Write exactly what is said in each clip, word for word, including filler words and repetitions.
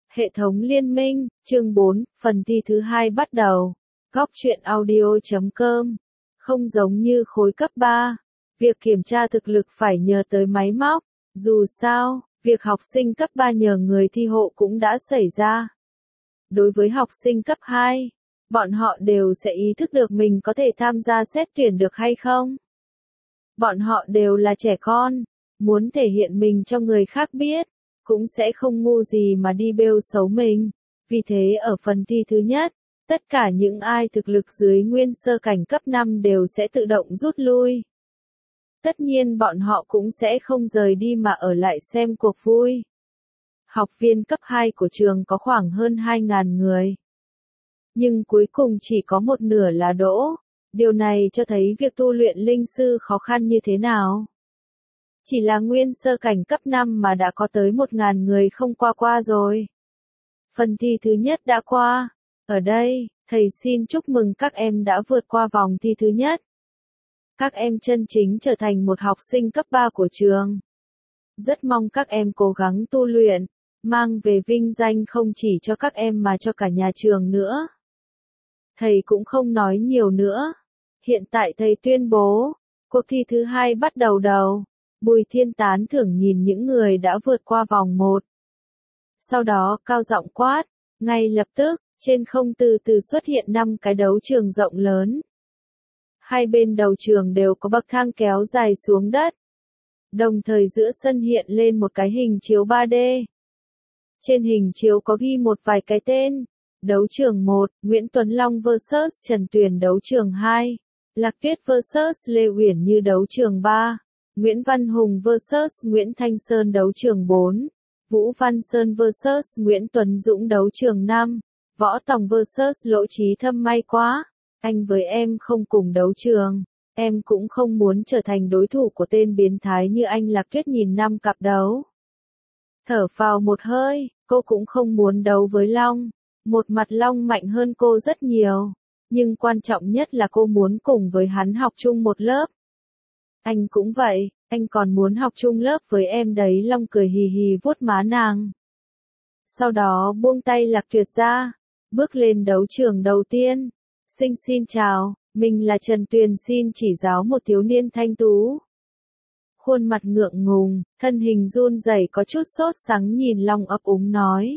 Hệ thống liên minh, chương bốn, phần thi thứ hai bắt đầu. Góc truyện audio chấm com. Không giống như khối cấp ba, việc kiểm tra thực lực phải nhờ tới máy móc. Dù sao, việc học sinh cấp ba nhờ người thi hộ cũng đã xảy ra. Đối với học sinh cấp hai, bọn họ đều sẽ ý thức được mình có thể tham gia xét tuyển được hay không. Bọn họ đều là trẻ con, muốn thể hiện mình cho người khác biết, cũng sẽ không ngu gì mà đi bêu xấu mình. Vì thế ở phần thi thứ nhất, tất cả những ai thực lực dưới nguyên sơ cảnh cấp năm đều sẽ tự động rút lui. Tất nhiên bọn họ cũng sẽ không rời đi mà ở lại xem cuộc vui. Học viên cấp hai của trường có khoảng hơn hai nghìn người. Nhưng cuối cùng chỉ có một nửa là đỗ. Điều này cho thấy việc tu luyện linh sư khó khăn như thế nào. Chỉ là nguyên sơ cảnh cấp năm mà đã có tới một nghìn người không qua qua rồi. Phần thi thứ nhất đã qua. Ở đây, thầy xin chúc mừng các em đã vượt qua vòng thi thứ nhất. Các em chân chính trở thành một học sinh cấp ba của trường. Rất mong các em cố gắng tu luyện, mang về vinh danh không chỉ cho các em mà cho cả nhà trường nữa. Thầy cũng không nói nhiều nữa. Hiện tại thầy tuyên bố, cuộc thi thứ hai bắt đầu đầu. Bùi Thiên tán thưởng nhìn những người đã vượt qua vòng một. Sau đó cao giọng quát, ngay lập tức, trên không từ từ xuất hiện năm cái đấu trường rộng lớn. Hai bên đầu trường đều có bậc thang kéo dài xuống đất. Đồng thời giữa sân hiện lên một cái hình chiếu ba D. Trên hình chiếu có ghi một vài cái tên. Đấu trường một, Nguyễn Tuấn Long versus Trần Tuyền. Đấu trường hai, Lạc Tuyết versus Lê Uyển Như. Đấu trường ba, Nguyễn Văn Hùng versus Nguyễn Thanh Sơn. Đấu trường bốn, Vũ Văn Sơn versus Nguyễn Tuấn Dũng. Đấu trường năm, Võ Tòng versus Lỗ Chí Thâm. May quá, anh với em không cùng đấu trường. Em cũng không muốn trở thành đối thủ của tên biến thái như anh. Lạc Tuyết nhìn năm cặp đấu. Thở phào một hơi, cô cũng không muốn đấu với Long. Một mặt Long mạnh hơn cô rất nhiều. Nhưng quan trọng nhất là cô muốn cùng với hắn học chung một lớp. Anh cũng vậy, anh còn muốn học chung lớp với em đấy. Long cười hì hì vuốt má nàng. Sau đó buông tay Lạc Tuyết ra, bước lên đấu trường đầu tiên. Xin xin chào, mình là Trần Tuyền, xin chỉ giáo. Một thiếu niên thanh tú. Khuôn mặt ngượng ngùng, thân hình run rẩy có chút sốt sắng nhìn Long ấp úng nói.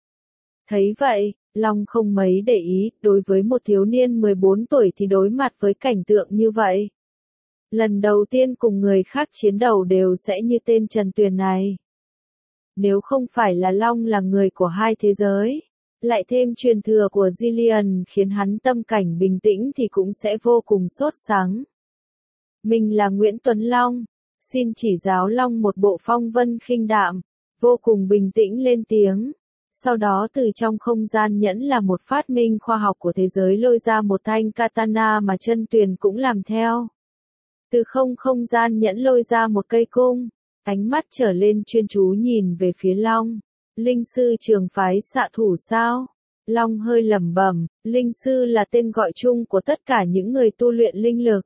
Thấy vậy, Long không mấy để ý, đối với một thiếu niên mười bốn tuổi thì đối mặt với cảnh tượng như vậy. Lần đầu tiên cùng người khác chiến đấu đều sẽ như tên Trần Tuyền này. Nếu không phải là Long là người của hai thế giới, lại thêm truyền thừa của Jillian khiến hắn tâm cảnh bình tĩnh thì cũng sẽ vô cùng sốt sắng. Mình là Nguyễn Tuấn Long, xin chỉ giáo. Long một bộ phong vân khinh đạm, vô cùng bình tĩnh lên tiếng. Sau đó từ trong không gian nhẫn là một phát minh khoa học của thế giới lôi ra một thanh katana mà Trần Tuyền cũng làm theo. Từ không không gian nhẫn lôi ra một cây cung, ánh mắt trở lên chuyên chú nhìn về phía Long. Linh sư trường phái xạ thủ sao? Long hơi lẩm bẩm, linh sư là tên gọi chung của tất cả những người tu luyện linh lực.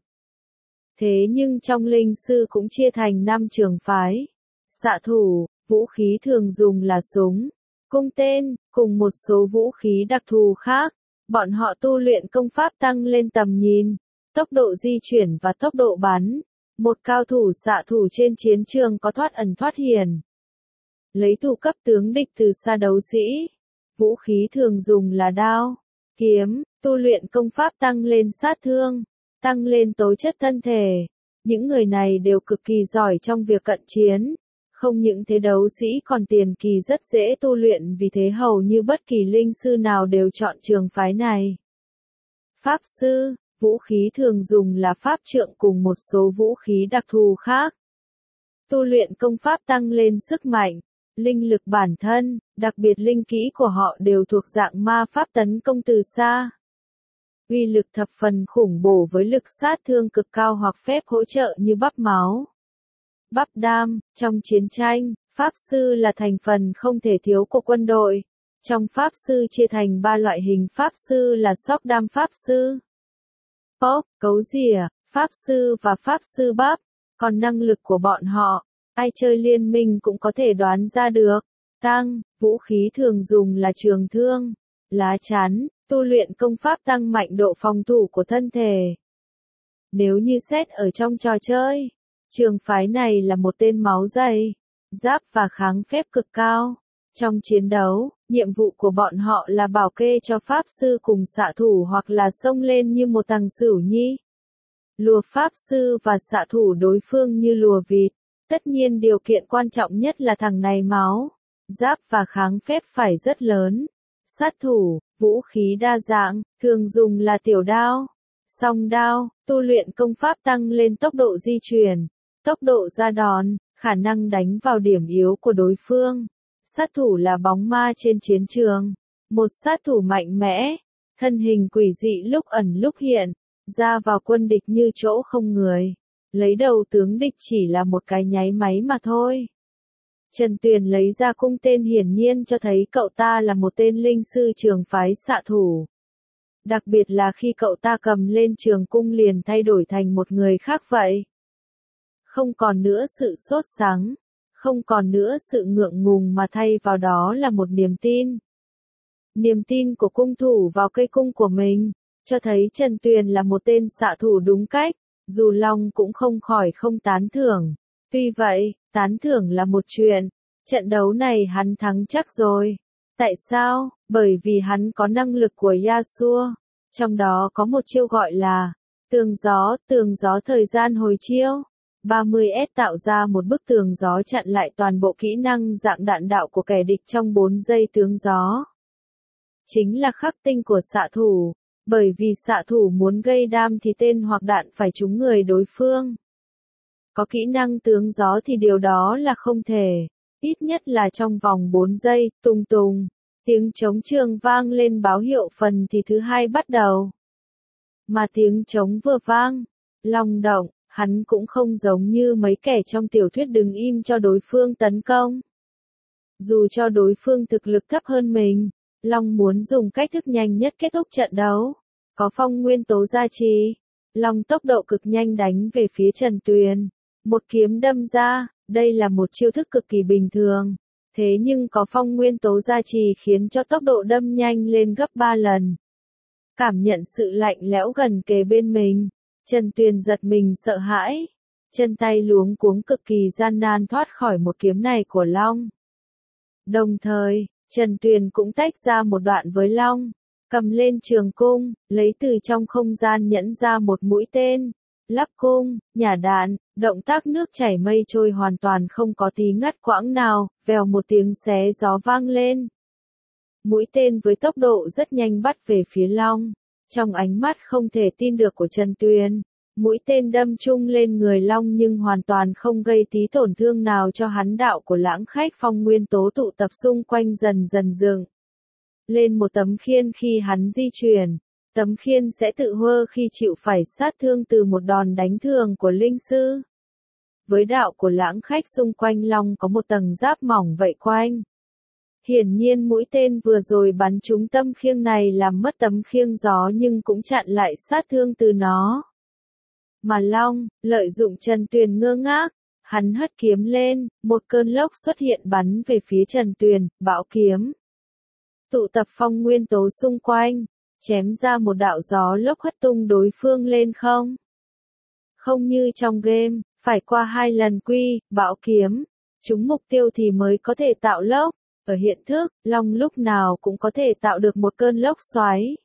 Thế nhưng trong linh sư cũng chia thành năm trường phái. Xạ thủ, vũ khí thường dùng là súng, cung tên, cùng một số vũ khí đặc thù khác. Bọn họ tu luyện công pháp tăng lên tầm nhìn, tốc độ di chuyển và tốc độ bắn. Một cao thủ xạ thủ trên chiến trường có thoát ẩn thoát hiển. Lấy thủ cấp tướng địch từ xa đấu sĩ. Vũ khí thường dùng là đao, kiếm, tu luyện công pháp tăng lên sát thương, tăng lên tố chất thân thể. Những người này đều cực kỳ giỏi trong việc cận chiến. Không những thế đấu sĩ còn tiền kỳ rất dễ tu luyện, vì thế hầu như bất kỳ linh sư nào đều chọn trường phái này. Pháp sư, vũ khí thường dùng là pháp trượng cùng một số vũ khí đặc thù khác. Tu luyện công pháp tăng lên sức mạnh, linh lực bản thân, đặc biệt linh kỹ của họ đều thuộc dạng ma pháp tấn công từ xa. Uy lực thập phần khủng bố với lực sát thương cực cao hoặc phép hỗ trợ như bắp máu, bắp đam. Trong chiến tranh, pháp sư là thành phần không thể thiếu của quân đội. Trong pháp sư chia thành ba loại hình. Pháp sư là sóc đam pháp sư, pok, cấu rỉa, pháp sư và pháp sư bắp. Còn năng lực của bọn họ, ai chơi liên minh cũng có thể đoán ra được. tăng, vũ khí thường dùng là trường thương, lá chắn, tu luyện công pháp tăng mạnh độ phòng thủ của thân thể. Nếu như xét ở trong trò chơi, trường phái này là một tên máu dày, giáp và kháng phép cực cao. Trong chiến đấu, nhiệm vụ của bọn họ là bảo kê cho pháp sư cùng xạ thủ hoặc là xông lên như một thằng Sửu Nhi. Lùa pháp sư và xạ thủ đối phương như lùa vịt. Tất nhiên điều kiện quan trọng nhất là thằng này máu, giáp và kháng phép phải rất lớn. Sát thủ, vũ khí đa dạng, thường dùng là tiểu đao, song đao, tu luyện công pháp tăng lên tốc độ di chuyển, tốc độ ra đòn, khả năng đánh vào điểm yếu của đối phương. Sát thủ là bóng ma trên chiến trường, một sát thủ mạnh mẽ, thân hình quỷ dị lúc ẩn lúc hiện, ra vào quân địch như chỗ không người, lấy đầu tướng địch chỉ là một cái nháy máy mà thôi. Trần Tuyền lấy ra cung tên hiển nhiên cho thấy cậu ta là một tên linh sư trường phái xạ thủ. Đặc biệt là khi cậu ta cầm lên trường cung liền thay đổi thành một người khác vậy. Không còn nữa sự sốt sắng, không còn nữa sự ngượng ngùng mà thay vào đó là một niềm tin. Niềm tin của cung thủ vào cây cung của mình, cho thấy Trần Tuyền là một tên xạ thủ đúng cách, dù Long cũng không khỏi không tán thưởng. Tuy vậy, tán thưởng là một chuyện, trận đấu này hắn thắng chắc rồi. Tại sao? Bởi vì hắn có năng lực của Yasuo, trong đó có một chiêu gọi là tường gió, tường gió thời gian hồi chiêu. ba mươi S tạo ra một bức tường gió chặn lại toàn bộ kỹ năng dạng đạn đạo của kẻ địch trong bốn giây tướng gió. Chính là khắc tinh của xạ thủ, bởi vì xạ thủ muốn gây đam thì tên hoặc đạn phải trúng người đối phương. Có kỹ năng tướng gió thì điều đó là không thể, ít nhất là trong vòng bốn giây, tùng tùng, tiếng trống trường vang lên báo hiệu phần thì thứ hai bắt đầu. Mà tiếng trống vừa vang, Long động, hắn cũng không giống như mấy kẻ trong tiểu thuyết đứng im cho đối phương tấn công. Dù cho đối phương thực lực thấp hơn mình, Long muốn dùng cách thức nhanh nhất kết thúc trận đấu. Có phong nguyên tố gia trì, Long tốc độ cực nhanh đánh về phía Trần Tuyền. Một kiếm đâm ra, đây là một chiêu thức cực kỳ bình thường. Thế nhưng có phong nguyên tố gia trì khiến cho tốc độ đâm nhanh lên gấp ba lần. Cảm nhận sự lạnh lẽo gần kề bên mình, Trần Tuyền giật mình sợ hãi. Chân tay luống cuống cực kỳ gian nan thoát khỏi một kiếm này của Long. Đồng thời, Trần Tuyền cũng tách ra một đoạn với Long, cầm lên trường cung, lấy từ trong không gian nhẫn ra một mũi tên, lắp cung, nhả đạn, động tác nước chảy mây trôi hoàn toàn không có tí ngắt quãng nào, vèo một tiếng xé gió vang lên. Mũi tên với tốc độ rất nhanh bắt về phía Long, trong ánh mắt không thể tin được của Trần Tuyền. Mũi tên đâm chung lên người Long nhưng hoàn toàn không gây tí tổn thương nào cho hắn. Đạo của lãng khách phong nguyên tố tụ tập xung quanh dần dần dựng lên một tấm khiên khi hắn di chuyển. Tấm khiên sẽ tự hơ khi chịu phải sát thương từ một đòn đánh thường của linh sư. Với đạo của lãng khách xung quanh Long có một tầng giáp mỏng vậy quanh. Hiển nhiên mũi tên vừa rồi bắn trúng tấm khiên này làm mất tấm khiên gió nhưng cũng chặn lại sát thương từ nó. Mà Long, lợi dụng Trần Tuyền ngơ ngác, hắn hất kiếm lên, một cơn lốc xuất hiện bắn về phía Trần Tuyền, bão kiếm. Tụ tập phong nguyên tố xung quanh, chém ra một đạo gió lốc hất tung đối phương lên không. Không như trong game, phải qua hai lần quy, bão kiếm, trúng mục tiêu thì mới có thể tạo lốc. Ở hiện thực, Long lúc nào cũng có thể tạo được một cơn lốc xoáy.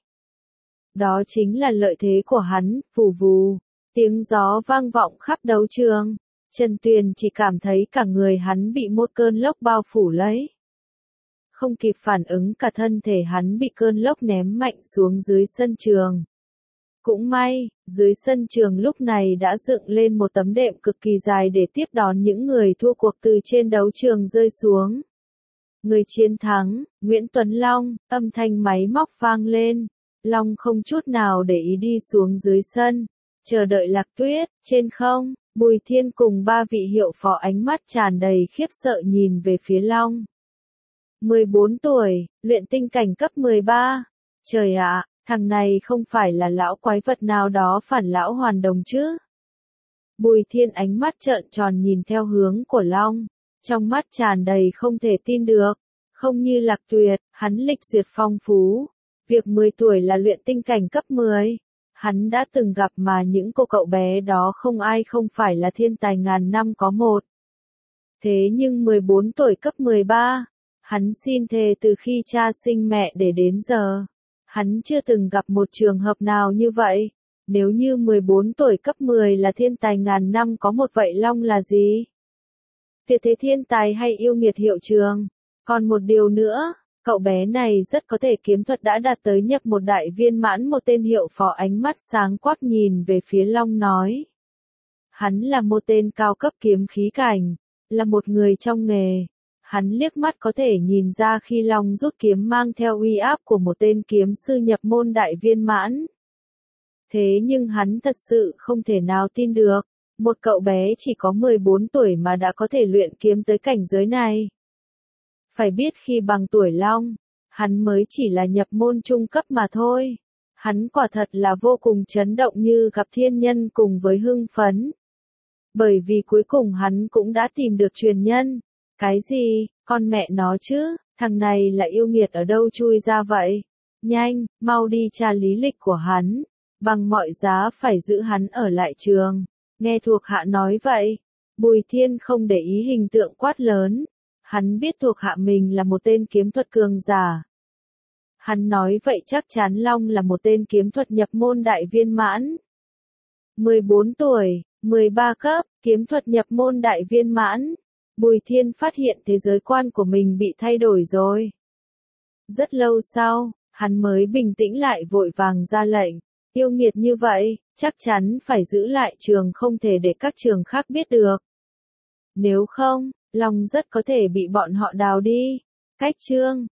Đó chính là lợi thế của hắn, vù vù. Tiếng gió vang vọng khắp đấu trường. Trần Tuyền chỉ cảm thấy cả người hắn bị một cơn lốc bao phủ lấy. Không kịp phản ứng cả thân thể hắn bị cơn lốc ném mạnh xuống dưới sân trường. Cũng may, dưới sân trường lúc này đã dựng lên một tấm đệm cực kỳ dài để tiếp đón những người thua cuộc từ trên đấu trường rơi xuống. Người chiến thắng, Nguyễn Tuấn Long, âm thanh máy móc vang lên. Long không chút nào để ý đi xuống dưới sân. Chờ đợi Lạc Tuyết, trên không, Bùi Thiên cùng ba vị hiệu phó ánh mắt tràn đầy khiếp sợ nhìn về phía Long. mười bốn tuổi, luyện tinh cảnh cấp mười ba. Trời ạ, thằng này không phải là lão quái vật nào đó phản lão hoàn đồng chứ? Bùi Thiên ánh mắt trợn tròn nhìn theo hướng của Long. trong mắt tràn đầy không thể tin được. Không như Lạc Tuyệt, hắn lịch duyệt phong phú. Việc mười tuổi là luyện tinh cảnh cấp mười. Hắn đã từng gặp mà những cô cậu bé đó không ai không phải là thiên tài ngàn năm có một. Thế nhưng mười bốn tuổi cấp mười ba, hắn xin thề từ khi cha sinh mẹ để đến giờ. Hắn chưa từng gặp một trường hợp nào như vậy. Nếu như mười bốn tuổi cấp mười là thiên tài ngàn năm có một vậy Long là gì? Tuyệt thế thiên tài hay yêu nghiệt hiệu trường? Còn một điều nữa, cậu bé này rất có thể kiếm thuật đã đạt tới nhập một đại viên mãn. Một tên hiệu phó ánh mắt sáng quắc nhìn về phía Long nói. Hắn là một tên cao cấp kiếm khí cảnh, là một người trong nghề. Hắn liếc mắt có thể nhìn ra khi Long rút kiếm mang theo uy áp của một tên kiếm sư nhập môn đại viên mãn. Thế nhưng hắn thật sự không thể nào tin được, một cậu bé chỉ có mười bốn tuổi mà đã có thể luyện kiếm tới cảnh giới này. Phải biết khi bằng tuổi Long, hắn mới chỉ là nhập môn trung cấp mà thôi. Hắn quả thật là vô cùng chấn động như gặp thiên nhân cùng với hưng phấn. Bởi vì cuối cùng hắn cũng đã tìm được truyền nhân. Cái gì, con mẹ nó chứ, thằng này là yêu nghiệt ở đâu chui ra vậy? Nhanh, mau đi tra lý lịch của hắn. Bằng mọi giá phải giữ hắn ở lại trường. Nghe thuộc hạ nói vậy, Bùi Thiên không để ý hình tượng quát lớn. Hắn biết thuộc hạ mình là một tên kiếm thuật cường giả. Hắn nói vậy chắc chắn Long là một tên kiếm thuật nhập môn đại viên mãn. mười bốn tuổi, mười ba cấp, kiếm thuật nhập môn đại viên mãn. Bùi Thiên phát hiện thế giới quan của mình bị thay đổi rồi. Rất lâu sau, hắn mới bình tĩnh lại vội vàng ra lệnh. Yêu nghiệt như vậy, chắc chắn phải giữ lại trường không thể để các trường khác biết được. Nếu không, Long rất có thể bị bọn họ đào đi. Cách chương